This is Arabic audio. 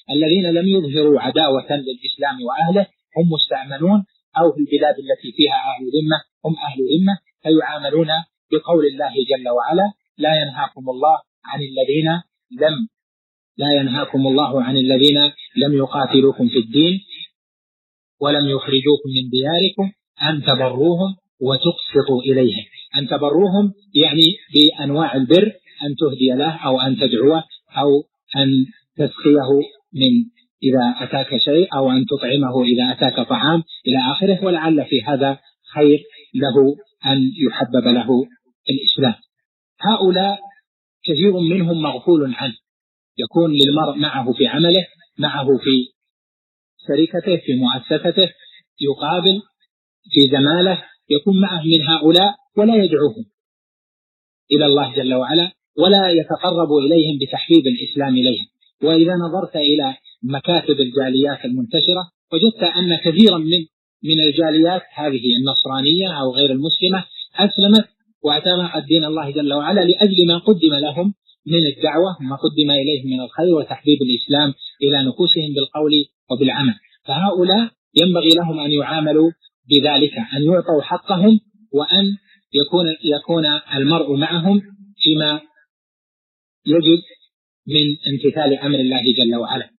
الذين لم يظهروا عداوة للإسلام وأهله هم مستأمنون، أو في البلاد التي فيها أهل ذمة هم أهل ذمة، فيعاملون بقول الله جل وعلا: لا ينهاكم الله عن الذين لم يقاتلوكم في الدين ولم يخرجوكم من دياركم أن تبروهم وتقسطوا إليهم. أن تبروهم يعني بأنواع البر، أن تهدي له أو أن تدعوه أو أن تسقيه من إذا أتاك شيء، أو أن تطعمه إذا أتاك طعام إلى آخره، ولعل في هذا خير له أن يحبب له الإسلام. هؤلاء كثير منهم مغفول عنه، يكون للمرء معه في عمله، معه في شركته، في مؤسسته، يقابل في زماله، يكون معه من هؤلاء ولا يدعوهم إلى الله جل وعلا ولا يتقرب إليهم بتحبيب الإسلام إليهم. وإذا نظرت إلى مكاتب الجاليات المنتشرة وجدت أن كثيرا من الجاليات هذه النصرانية أو غير المسلمة أسلمت واعتنقت دين الله جل وعلا لأجل ما قدم لهم من الدعوة، ما قدم إليهم من الخير وتحبيب الإسلام إلى نفوسهم بالقول وبالعمل. فهؤلاء ينبغي لهم أن يعاملوا بذلك، أن يعطوا حقهم، وأن يكون المرء معهم فيما يجب من امتثال أمر الله جل وعلا.